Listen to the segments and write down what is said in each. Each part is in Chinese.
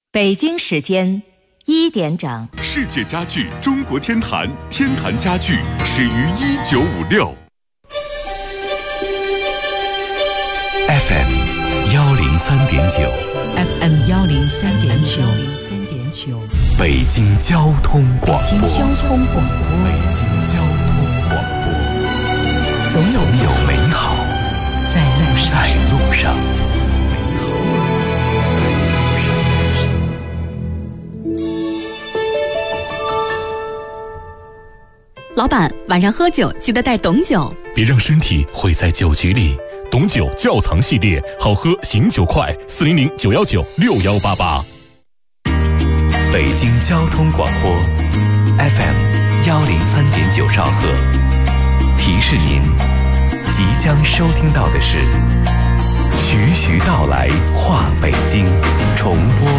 北京时间1点整， 世界家具中国天坛，天坛家具始于1956。 FM 103.9 FM 103.9， 北京交通广播。 北京交通广播，总有美好在路上。 老板，晚上喝酒记得带董酒， 别让身体毁在酒局里。董酒窖藏系列，好喝醒酒快，400-919-6188。 北京交通广播 FM 103.9兆赫，提示您即将收听到的是徐徐道来话北京重播。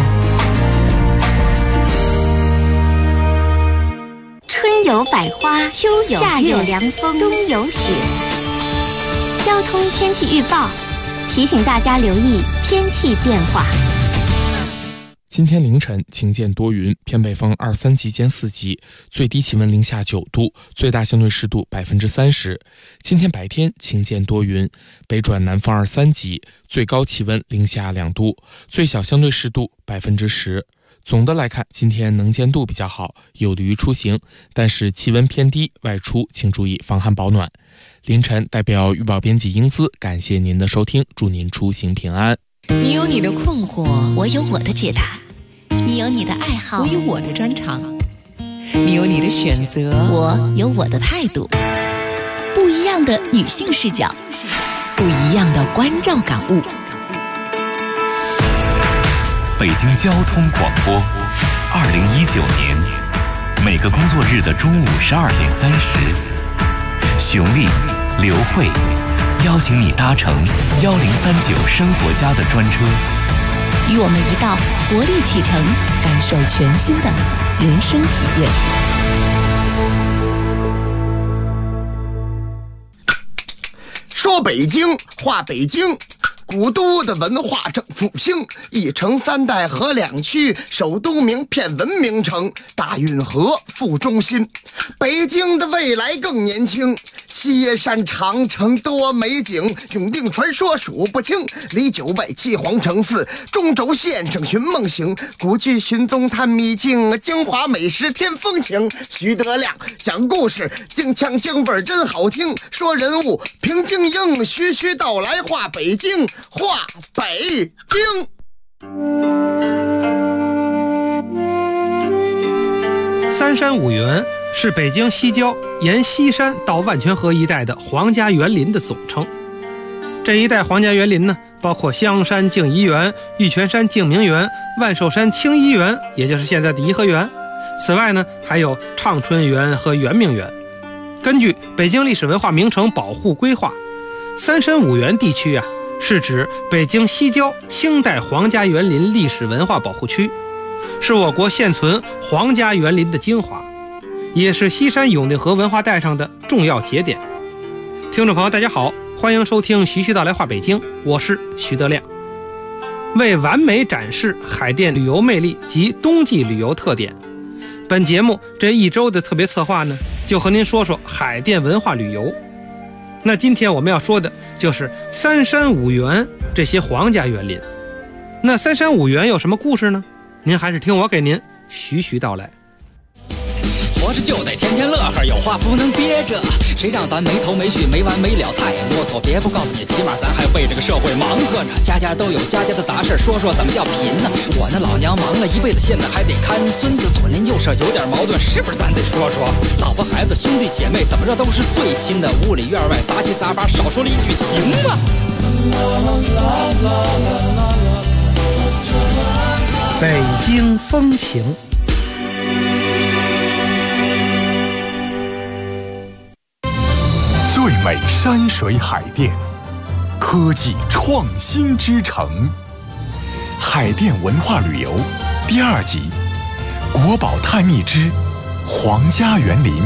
春有百花，秋有夏有凉风，冬有雪。交通天气预报提醒大家留意天气变化。 今天凌晨晴间多云，偏北风2-3级间4级，最低气温零下9度，最大相对湿度30%。今天白天晴间多云，北转南风2-3级，最高气温零下2度，最小相对湿度10%。总的来看，今天能见度比较好，有利于出行，但是气温偏低，外出请注意防寒保暖。凌晨代表预报编辑英姿，感谢您的收听，祝您出行平安。 你有你的困惑， 我有我的解答；你有你的爱好， 我有我的专长；你有你的选择， 我有我的态度。不一样的女性视角， 不一样的关照感悟。 北京交通广播，2019年每个工作日的中午12点30，熊丽、刘慧邀请你搭乘1039生活家的专车， 与我们一道活力启程， 感受全新的人生体验。 说北京，话北京。古都的文化正复兴，一城3代合2区，首都名片文明城，大运河副中心。北京的未来更年轻，西耶山长城多美景，永定传说数不清，离9拜皇城寺，中轴线上寻梦行，古剧寻踪探秘境，京华美食添风情。徐德亮讲故事，京腔京味真好听，说人物平京英，徐徐道来话北京，话北京。 三山五园是北京西郊沿西山到万泉河一带的皇家园林的总称。这一带皇家园林呢，包括香山静怡园、玉泉山静明园、万寿山清怡园，也就是现在的颐和园。此外呢，还有畅春园和圆明园。根据北京历史文化名城保护规划，三山五园地区是指北京西郊清代皇家园林历史文化保护区，是我国现存皇家园林的精华，也是西山永定河文化带上的重要节点。听众朋友大家好，欢迎收听徐徐道来话北京，我是徐德亮。为完美展示海淀旅游魅力及冬季旅游特点，本节目这一周的特别策划呢，就和您说说海淀文化旅游。那今天我们要说的就是三山五园这些皇家园林。那三山五园有什么故事呢？您还是听我给您徐徐道来。 活着就得天天乐呵，有话不能憋着，谁让咱没头没绪没完没了太啰嗦，别不告诉你，起码咱还为这个社会忙活着，家家都有家家的杂事，说说怎么叫贫呢？我那老娘忙了一辈子，现在还得看孙子，左邻右舍有点矛盾，是不是咱得说说？老婆孩子兄弟姐妹怎么着都是最亲的，屋里院外杂七杂八，少说了一句行吗？ 北京风情。 最美山水海淀，科技创新之城。海淀文化旅游第2集，国宝探秘之皇家园林。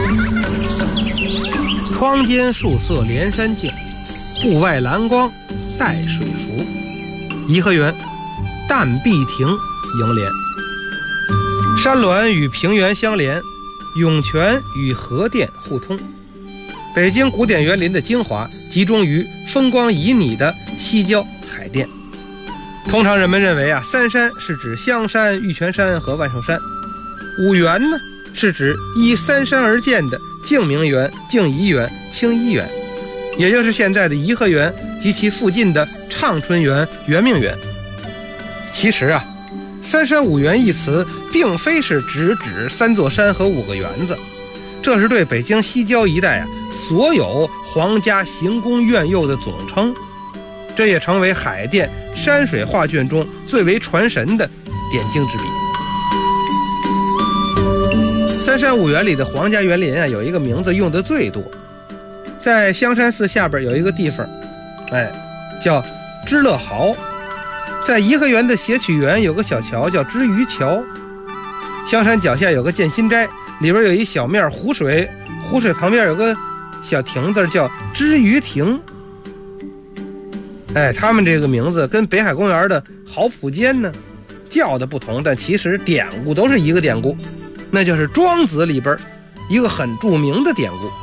窗间树色连山静，户外蓝光带水浮。颐和园淡碧亭楹联，山峦与平原相连，涌泉与河淀互通。北京古典园林的精华集中于风光旖旎的西郊海淀。通常人们认为三山是指香山、玉泉山和万寿山，五园呢是指依三山而建的静明园、静怡园、清漪园，也就是现在的颐和园及其附近的畅春园、圆明园。其实三山五园一词并非是指3座山和5个园子，这是对北京西郊一带所有皇家行宫苑囿的总称，这也成为海淀山水画卷中最为传神的点睛之笔。三山五园里的皇家园林有一个名字用的最多，在香山寺下边有一个地方叫知乐壕，在颐和园的谐曲园有个小桥叫知鱼桥，香山脚下有个建新斋，里边有一小面湖水，湖水旁边有个小亭子叫知鱼亭。他们这个名字跟北海公园的好普间呢叫的不同，但其实典故都是一个典故，那就是庄子里边一个很著名的典故。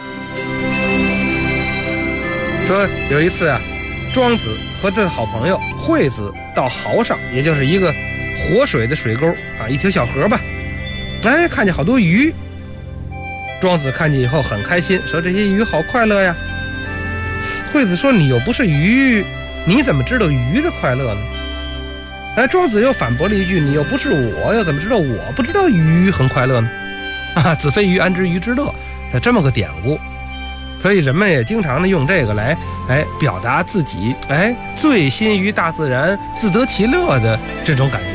说有一次庄子和他的好朋友惠子到濠上，也就是一个活水的水沟一条小河吧，看见好多鱼。庄子看见以后很开心，说这些鱼好快乐呀。惠子说你又不是鱼，你怎么知道鱼的快乐呢？庄子又反驳了一句，你又不是我，又怎么知道我不知道鱼很快乐呢？子非鱼安知鱼之乐，这么个典故。所以人们也经常的用这个来表达自己醉心于大自然、自得其乐的这种感觉。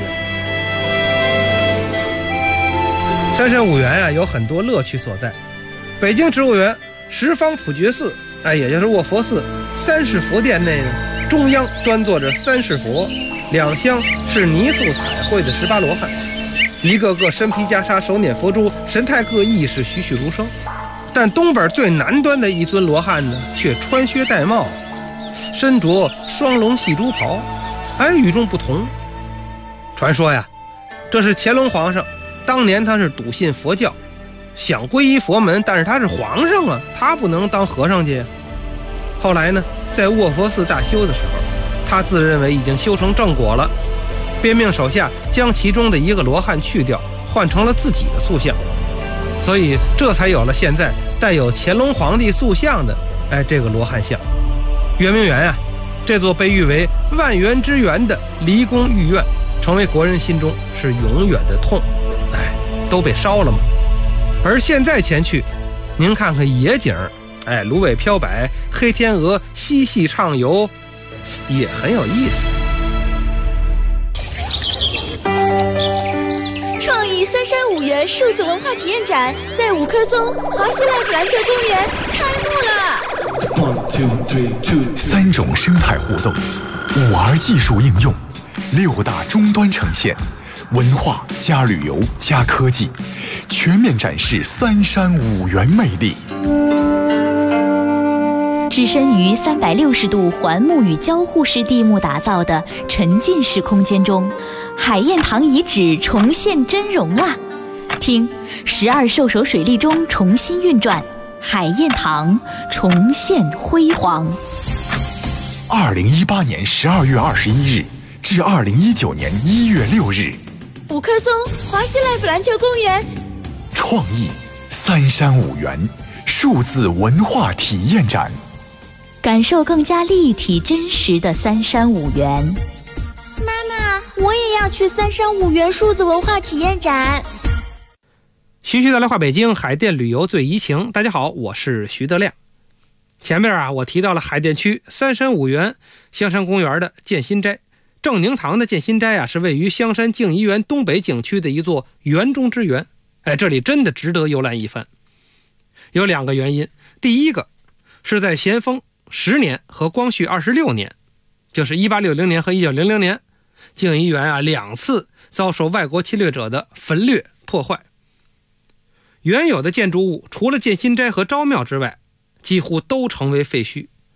三山五园有很多乐趣所在。北京植物园十方普觉寺也就是卧佛寺三世佛殿内呢，中央端坐着3世佛，两厢是泥塑彩绘的18罗汉，一个个身披袈裟，手捻佛珠，神态各异，是栩栩如生。但东边最南端的一尊罗汉呢，却穿靴戴帽，身着双龙戏珠袍，与众不同。传说这是乾隆皇上，当年他是笃信佛教，想皈依佛门，但是他是皇上他不能当和尚去。后来呢，在卧佛寺大修的时候，他自认为已经修成正果了，便命手下将其中的一个罗汉去掉，换成了自己的塑像，所以这才有了现在带有乾隆皇帝塑像的这个罗汉像。圆明园这座被誉为万园之园的离宫御苑，成为国人心中是永远的痛，都被烧了嘛。而现在前去，您看看野景，芦苇飘摆，黑天鹅嬉戏畅游，也很有意思。 创意三山五园数字文化体验展在五棵松华西 Life 篮球公园开幕了。 3种生态互动，5R 技术应用，6大终端呈现，文化加旅游加科技，全面展示三山五园魅力。 置身于360度环幕与交互式地幕打造的沉浸式空间中，海晏堂遗址重现真容啊！听，12兽首水利中重新运转，海晏堂重现辉煌。 2018年12月21日至2019年1月6日， 五棵松华西 Life 篮球公园， 创意三山五园数字文化体验展， 感受更加立体真实的三山五园。 妈妈，我也要去三山五园数字文化体验展。 徐徐的来话北京，海淀旅游最怡情。大家好，我是徐德亮。前面我提到了海淀区三山五园香山公园的建新斋，正宁堂的建新斋是位于香山静怡园东北景区的一座园中之园。这里真的值得游览一番。有2个原因，第一个是在咸丰10年和光绪26年，就是1860年和1900年，静怡园2次遭受外国侵略者的焚掠破坏。原有的建筑物除了建新斋和昭庙之外，几乎都成为废墟。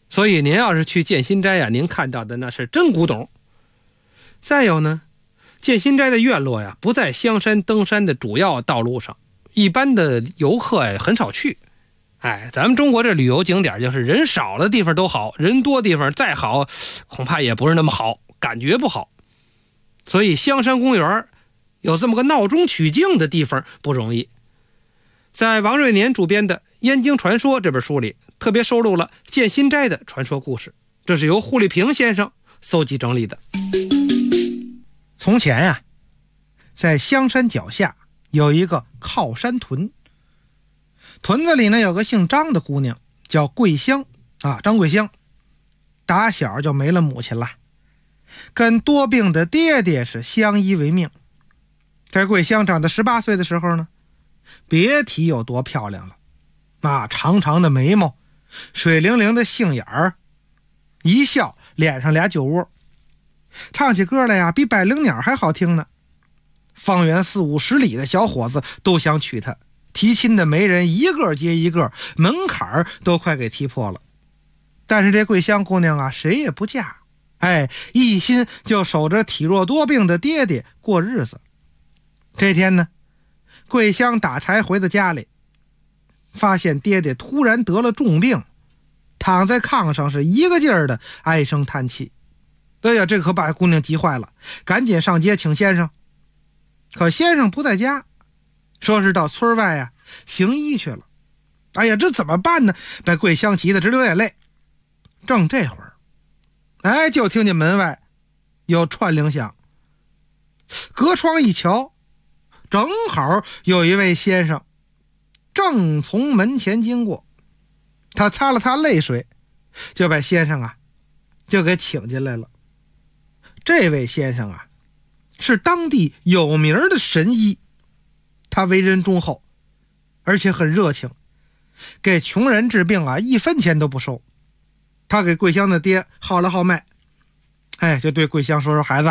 所以您要是去建新斋您看到的那是真古董。再有呢，建新斋的院落不在香山登山的主要道路上，一般的游客很少去。咱们中国这旅游景点就是人少的地方都好，人多地方再好恐怕也不是那么好，感觉不好。所以香山公园有这么个闹中取静的地方不容易。在王瑞年主编的《燕京传说》这本书里，特别收录了建新斋的传说故事，这是由胡立平先生搜集整理的。从前在香山脚下有一个靠山屯，屯子里呢有个姓张的姑娘，叫桂香张桂香，打小就没了母亲了，跟多病的爹爹是相依为命。这桂香长到18岁的时候呢，别提有多漂亮了，长长的眉毛，水灵灵的杏眼儿，一笑脸上俩酒窝，唱起歌来比百灵鸟还好听呢。方圆40、50里的小伙子都想娶她，提亲的媒人一个接一个，门槛都快给踢破了。但是这桂香姑娘谁也不嫁，一心就守着体弱多病的爹爹过日子。这天呢，桂香打柴回到家里，发现爹爹突然得了重病，躺在炕上是一个劲儿的唉声叹气。这可把姑娘急坏了，赶紧上街请先生。可先生不在家，说是到村外行医去了。这怎么办呢？把桂香急得直流眼泪。正这会儿，就听见门外有串铃响，隔窗一瞧，正好有一位先生正从门前经过。他擦了擦泪水，就把先生就给请进来了。这位先生是当地有名的神医，他为人忠厚，而且很热情，给穷人治病1分钱都不收。他给桂香的爹号了号脉，就对桂香说孩子，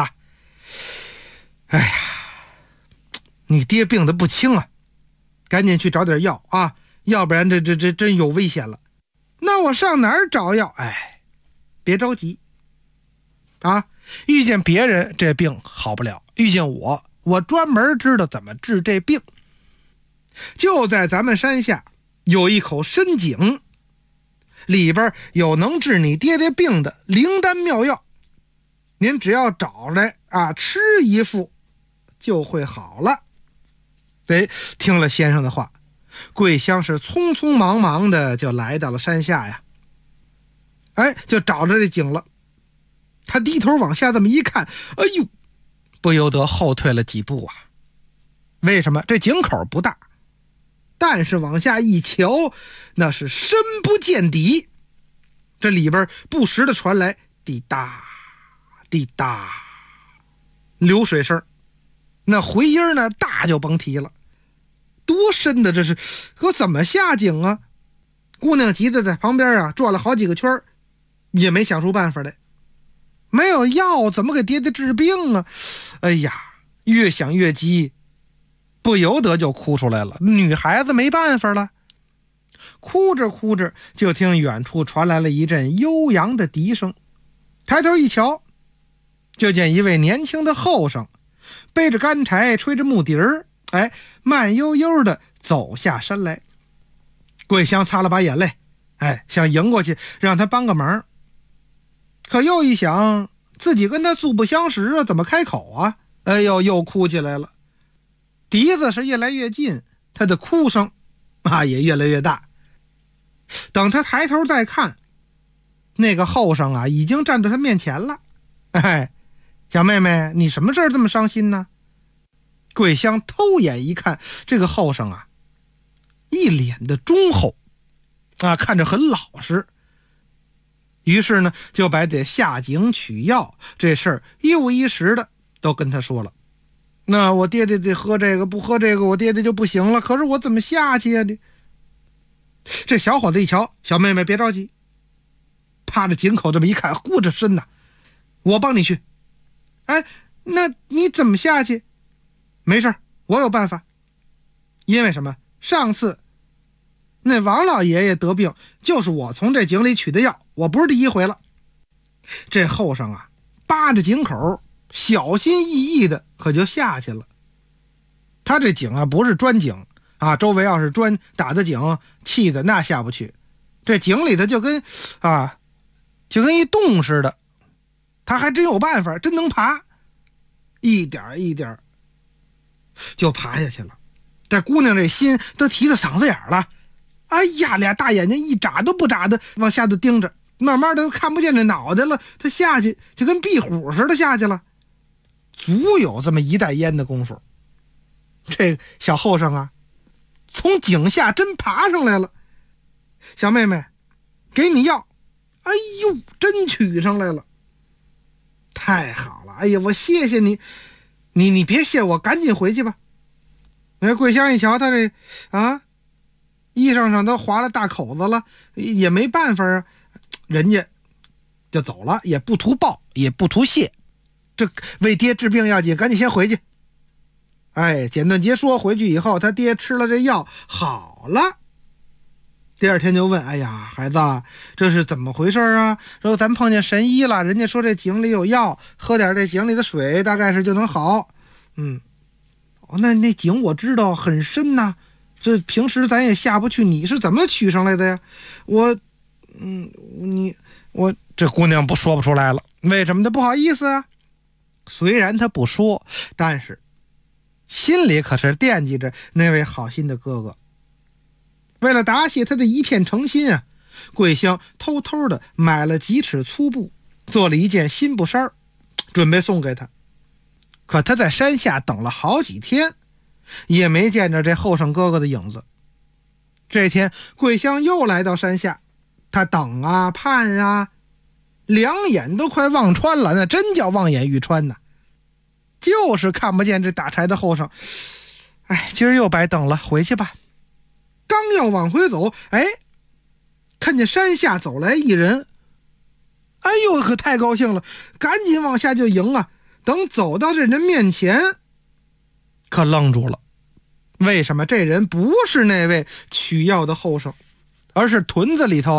你爹病得不轻赶紧去找点药要不然这真有危险了。那我上哪儿找药？别着急遇见别人这病好不了，遇见我专门知道怎么治这病。就在咱们山下有一口深井，里边有能治你爹爹病的灵丹妙药，您只要找来吃一副就会好了。听了先生的话，桂香是匆匆忙忙的就来到了山下就找着这井了。他低头往下这么一看，不由得后退了几步为什么？这井口不大，但是往下一瞧，那是深不见底。这里边不时的传来滴答滴答流水声，那回音呢大就甭提了。多深的这是，可怎么下井姑娘急得在旁边转了好几个圈，也没想出办法来。没有药怎么给爹爹治病越想越急，不由得就哭出来了。女孩子没办法了，哭着哭着，就听远处传来了一阵悠扬的笛声。抬头一瞧，就见一位年轻的后生背着干柴，吹着木笛儿，慢悠悠的走下山来。桂香擦了把眼泪，想迎过去让他帮个忙，可又一想自己跟他素不相识怎么开口又哭起来了。笛子是越来越近，他的哭声也越来越大。等他抬头再看，那个后生已经站在他面前了。小妹妹，你什么事儿这么伤心呢？桂香偷眼一看，这个后生一脸的忠厚看着很老实。于是呢，就把得下井取药这事儿一五一十的都跟他说了。那我爹爹得喝这个，不喝这个我爹爹就不行了，可是我怎么下去这小伙子一瞧，小妹妹别着急，趴着井口这么一看，呼着身我帮你去。那你怎么下去？没事，我有办法。因为什么？上次那王老爷爷得病，就是我从这井里取的药我不是第一回了。这后生啊，扒着井口，小心翼翼的可就下去了。他这井啊，不是砖井啊，周围要是砖打的井，砌的那下不去。这井里头就跟一洞似的，他还真有办法，真能爬，一点一点就爬下去了。这姑娘这心都提到嗓子眼了，哎呀，俩大眼睛一眨都不眨的往下头盯着，慢慢的都看不见这脑袋了，他下去就跟壁虎似的下去了，足有这么一袋烟的功夫。这小后生啊，从井下真爬上来了。小妹妹，给你药。哎呦，真取上来了，太好了！哎呀，我谢谢你，你别谢我，赶紧回去吧。那桂香一瞧，他这衣裳上都划了大口子了，也没办法啊，人家就走了，也不图报，也不图谢，这为爹治病要紧，赶紧先回去。哎，简短截说，回去以后，他爹吃了这药好了。第二天就问，哎呀，孩子，这是怎么回事啊？说咱碰见神医了，人家说这井里有药，喝点这井里的水，大概是就能好。那井我知道很深呐，这平时咱也下不去，你是怎么取上来的呀？我这姑娘说不出来了，为什么她不好意思啊？虽然她不说，但是心里可是惦记着那位好心的哥哥。为了答谢他的一片诚心啊，桂香偷偷的买了几尺粗布，做了一件新布衫，准备送给他。可他在山下等了好几天，也没见着这后生哥哥的影子。这天桂香又来到山下，他等啊盼啊，两眼都快望穿了，那真叫望眼欲穿呐，就是看不见这打柴的后生。哎，今儿又白等了，回去吧。刚要往回走，看见山下走来一人，哎呦，可太高兴了，赶紧往下就迎啊。等走到这人面前，可愣住了。为什么这人不是那位取药的后生，而是屯子里头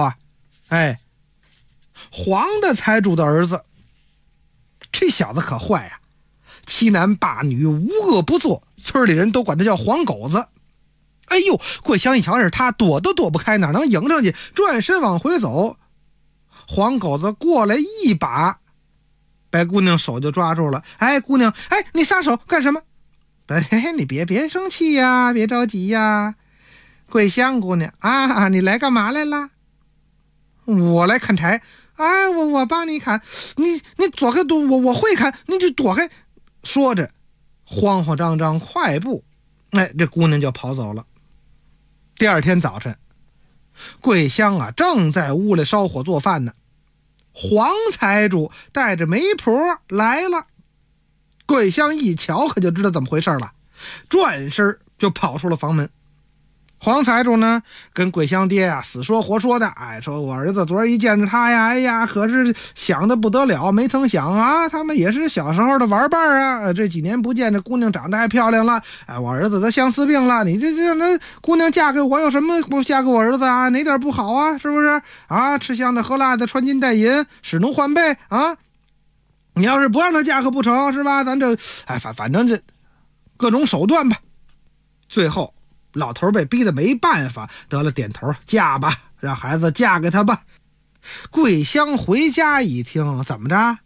黄大财主的儿子？这小子可坏呀，欺男霸女，无恶不作，村里人都管他叫黄狗子。哎呦，桂香一瞧是他，躲都躲不开，哪能迎上去？转身往回走，黄狗子过来一把，白姑娘手就抓住了。哎，姑娘，你撒手干什么？你别生气呀，别着急呀。桂香姑娘啊，你来干嘛来了？我来砍柴。我帮你砍，你躲开，我会砍，你就躲开。说着，慌慌张张快步，这姑娘就跑走了。第二天早晨，桂香啊正在屋里烧火做饭呢，黄财主带着媒婆来了。桂香一瞧可就知道怎么回事了，转身就跑出了房门。黄财主呢跟桂香爹啊死说活说的，说我儿子昨儿一见着他呀，可是想的不得了，没曾想啊，他们也是小时候的玩伴啊，这几年不见，这姑娘长得还漂亮了，我儿子得相思病了，你这那姑娘嫁给我有什么不嫁给我儿子啊？哪点不好啊？是不是啊？吃香的喝辣的，穿金戴银，使奴换婢啊！你要是不让她嫁可不成，是吧？咱这反正这各种手段吧。最后老头被逼得没办法，得了点头，嫁吧，让孩子嫁给他吧。桂香回家一听，怎么着？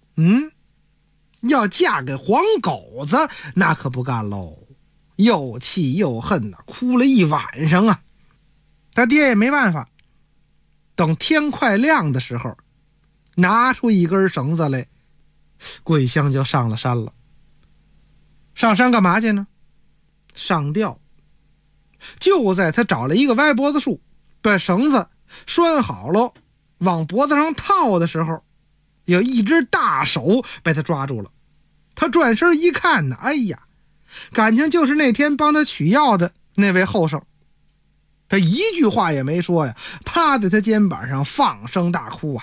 要嫁给黄狗子，那可不干喽，又气又恨呐，哭了一晚上啊。他爹也没办法，等天快亮的时候，拿出一根绳子来，桂香就上了山了。上山干嘛去呢？上吊。就在他找了一个歪脖子树，把绳子拴好了，往脖子上套的时候，有一只大手被他抓住了。他转身一看呢，哎呀，感情就是那天帮他取药的那位后生。他一句话也没说呀，趴在他肩膀上放声大哭啊。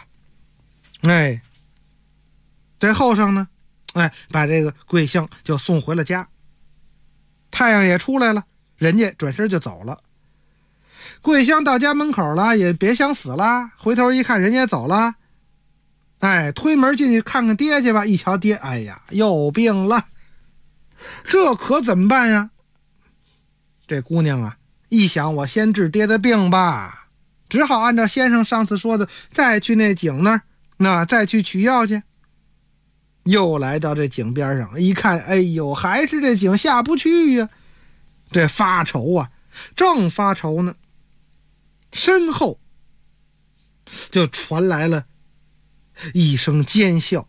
这后生呢，把这个桂香就送回了家。太阳也出来了，人家转身就走了。 桂香到家门口了，也别想死了，回头一看人家走了，推门进去看看爹去吧。一瞧爹，哎呀，又病了，这可怎么办呀？这姑娘啊，一想我先治爹的病吧，只好按照先生上次说的，再去那井那儿，再去取药去。又来到这井边上，一看，哎呦，还是这井下不去呀。这发愁啊，正发愁呢，身后就传来了一声尖笑。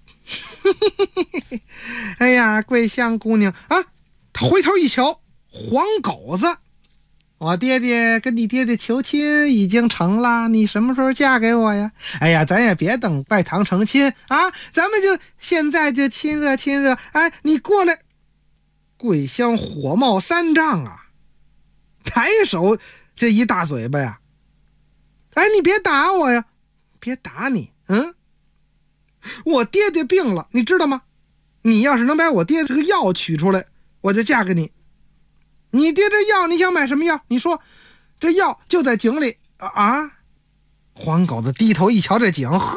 哎呀，桂香姑娘啊，她回头一瞧，黄狗子，我爹爹跟你爹爹求亲已经成了，你什么时候嫁给我呀？哎呀，咱也别等拜堂成亲啊，咱们就现在就亲热亲热。哎，你过来。桂香火冒三丈啊，抬手这一大嘴巴呀。哎，你别打我呀，别打你，我爹爹病了，你知道吗？你要是能把我爹这个药取出来，我就嫁给你。你爹这药你想买什么药？你说，这药就在井里啊。黄狗子低头一瞧这井，呵，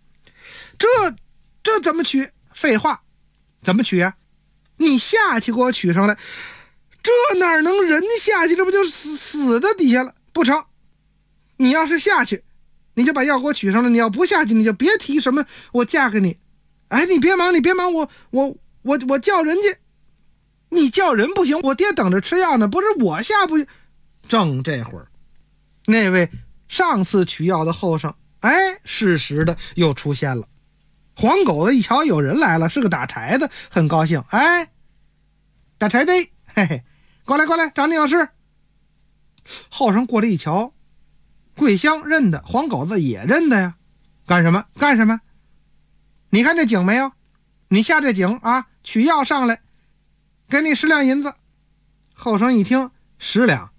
这怎么取？废话，怎么取啊？你下去给我取上来。这哪能人下去，这不就死在底下了？不成，你要是下去，你就把药给我取上来，你要不下去，你就别提什么我嫁给你。哎，你别忙，我叫人家。你叫人不行，我爹等着吃药呢，不是我下不去。正这会儿，那位上次取药的后生，适时的又出现了。黄狗子一瞧有人来了，是个打柴的，很高兴。打柴的，嘿嘿，过来，找你有事。后生过来一瞧，桂香认得，黄狗子也认得呀。干什么？你看这井没有？你下这井啊，取药上来，给你10两银子。后生一听，10两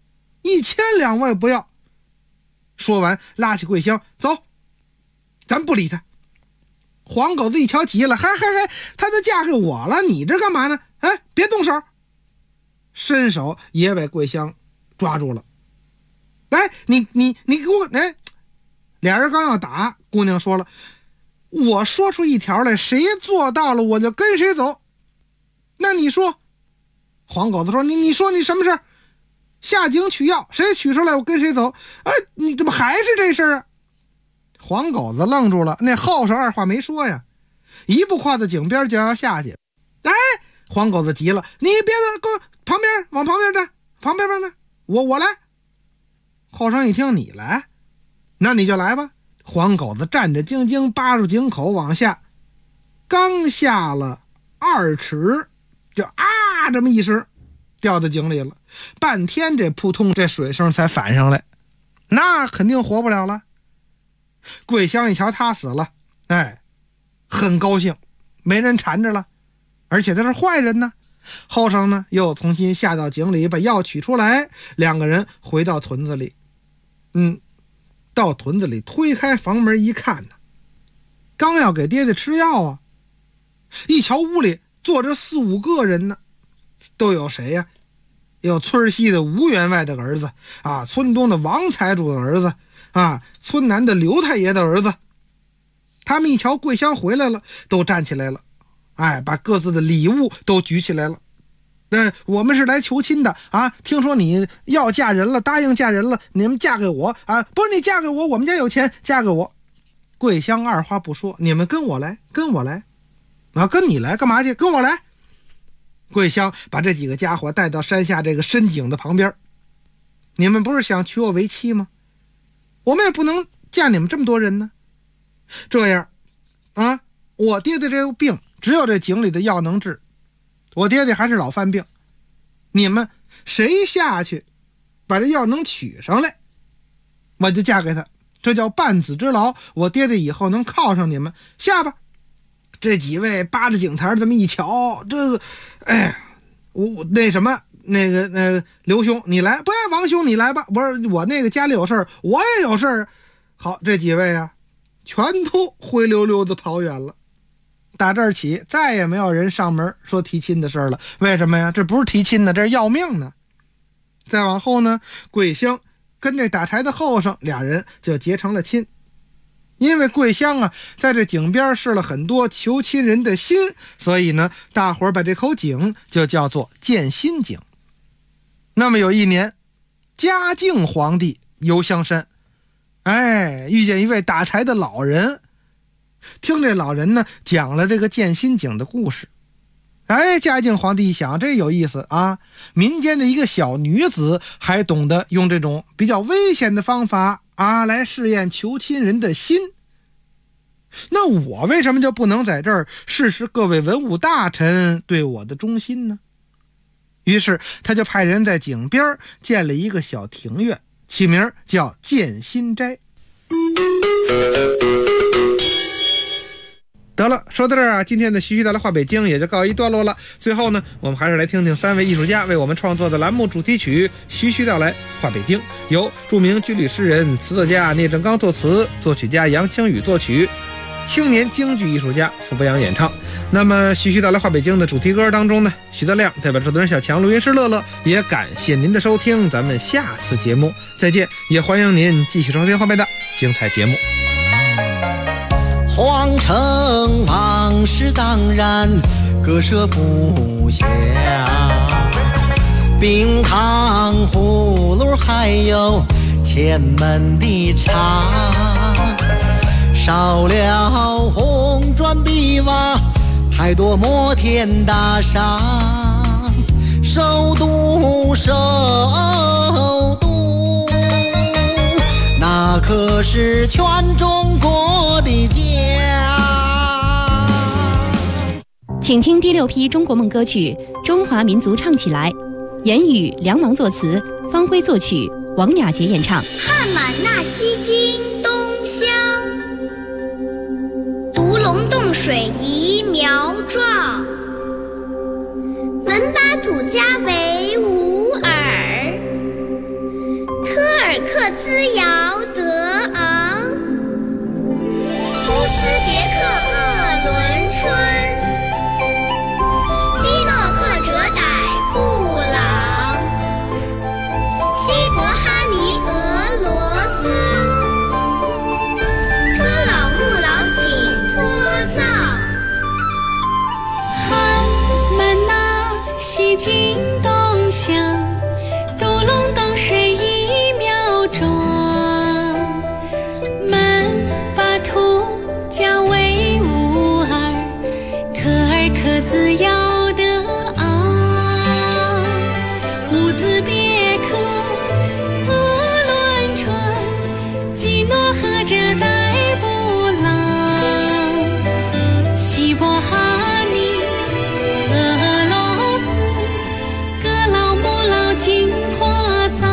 ，1000两我也不要。说完拉起桂香走，咱不理他。黄狗子一瞧急了，嗨，她都嫁给我了，你这干嘛呢？别动手。伸手也把桂香抓住了。你给我，俩人刚要打，姑娘说了，我说出一条来，谁做到了我就跟谁走。那你说，黄狗子说，你说你什么事儿？下井取药，谁取出来我跟谁走。你怎么还是这事儿啊？黄狗子愣住了，那后生二话没说呀，一步跨到井边就要下去。黄狗子急了，你别给我旁边，往旁边站，旁边，我来。后生一听你来，那你就来吧。黄狗子战战兢兢扒住井口往下，刚下了2尺，就这么一声掉到井里了。半天这扑通这水声才反上来，那肯定活不了了。桂香一瞧他死了，很高兴，没人缠着了，而且他是坏人呢。后生呢又重新下到井里把药取出来，两个人回到屯子里。到屯子里推开房门一看呢，刚要给爹爹吃药啊，一瞧屋里坐着4、5个人呢，都有谁呀？有村西的吴员外的儿子啊，村东的王财主的儿子啊，村南的刘太爷的儿子。他们一瞧桂香回来了，都站起来了，把各自的礼物都举起来了。我们是来求亲的啊！听说你要嫁人了，答应嫁人了，你们嫁给我啊！不是你嫁给我，我们家有钱，嫁给我。桂香二话不说，你们跟我来，跟我来啊！跟你来干嘛去？跟我来。桂香把这几个家伙带到山下这个深井的旁边。你们不是想娶我为妻吗？我们也不能嫁你们这么多人呢。这样啊，我爹爹这个病只有这井里的药能治，我爹爹还是老犯病，你们谁下去把这药能取上来，我就嫁给他，这叫半子之劳，我爹爹以后能靠上你们，下吧。这几位扒着井台这么一瞧，这个我那什么那个刘兄你来，不，王兄你来吧，不是我那个家里有事儿，我也有事儿。好，这几位啊全都灰溜溜的跑远了。打这儿起再也没有人上门说提亲的事了。为什么呀？这不是提亲呢，这是要命呢。 再往后呢，桂香跟这打柴的后生俩人就结成了亲。因为桂香啊，在这井边试了很多求亲人的心，所以呢，大伙儿把这口井就叫做建心井。那么有一年，嘉靖皇帝游香山，遇见一位打柴的老人，听这老人呢讲了这个建心井的故事。嘉靖皇帝一想，这有意思啊！民间的一个小女子还懂得用这种比较危险的方法来试验求亲人的心。那我为什么就不能在这儿试试各位文武大臣对我的忠心呢？于是他就派人在井边建了一个小庭院，起名叫建心斋。得了，说到这儿今天的徐徐道来话北京也就告一段落了。最后呢，我们还是来听听3位艺术家为我们创作的栏目主题曲《徐徐道来话北京》，由著名军旅诗人、词作家聂正刚作词，作曲家杨清宇作曲，青年京剧艺术家傅博洋演唱。那么徐徐道来话北京的主题歌当中呢，徐德亮代表制作人小强、录音师乐乐，也感谢您的收听，咱们下次节目再见，也欢迎您继续收听后面的精彩节目。 皇城往事当然割舍不下，冰糖葫芦还有前门的茶，烧了红砖碧瓦，太多摩天大厦，首都那可是全中国的家。 请听第6批中国梦歌曲《中华民族唱起来》，言语梁芒作词，方辉作曲，王雅洁演唱。 汉满纳西经东乡，独龙洞水移苗壮，门把主家为吾尔，科尔克兹尧德昂，乌兹别克鄂伦春，基诺赫哲傣布朗，西伯哈尼俄罗斯，科老木老紧坡藏， 汉满纳西经东乡，独龙洞水移苗壮，门把土家为吾尔，科尔克兹尧德昂，乌兹别克鄂伦春，基诺赫哲傣布朗，西伯哈尼俄罗斯，哥老母老紧坡藏。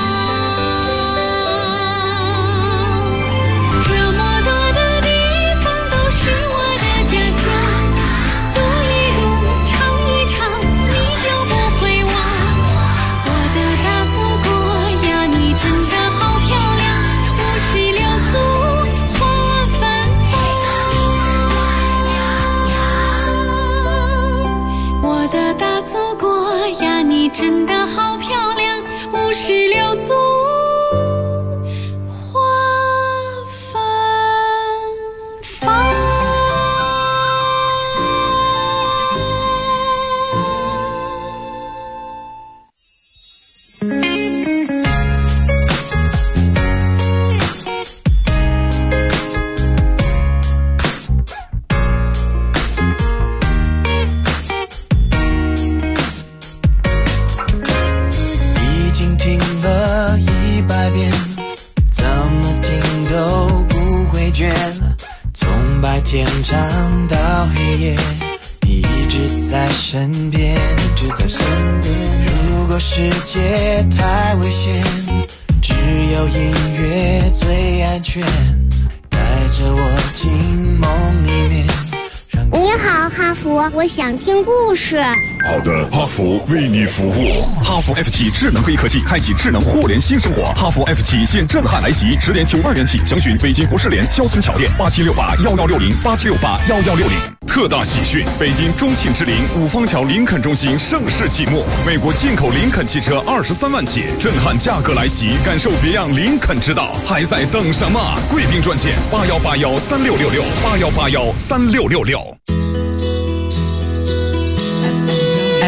这么多的地方都是我的家乡，读一读，唱一唱，你就不会忘。我的大祖国呀，你真的好漂亮，56族花芬芳。我的大祖国呀，你真的好漂亮，56族花芬芳。 已经听了100遍，怎么听都不会倦，从白天唱到黑夜，你一直在身边，一直在身边。如果世界太危险，只有音乐最安全，带着我进梦里面。 你好，哈佛，我想听故事。 好的，哈弗为你服务。 哈弗 F7 智能黑科技，开启智能互联新生活。哈弗 F7现震撼来袭，10点92元起，详询北京国士联肖村桥店8768116087681160。 特大喜讯！北京中信之林五方桥林肯中心盛世启幕，美国进口林肯汽车23万起，震撼价格来袭，感受别样林肯之道，还在等什么？贵宾专线8181366681813666。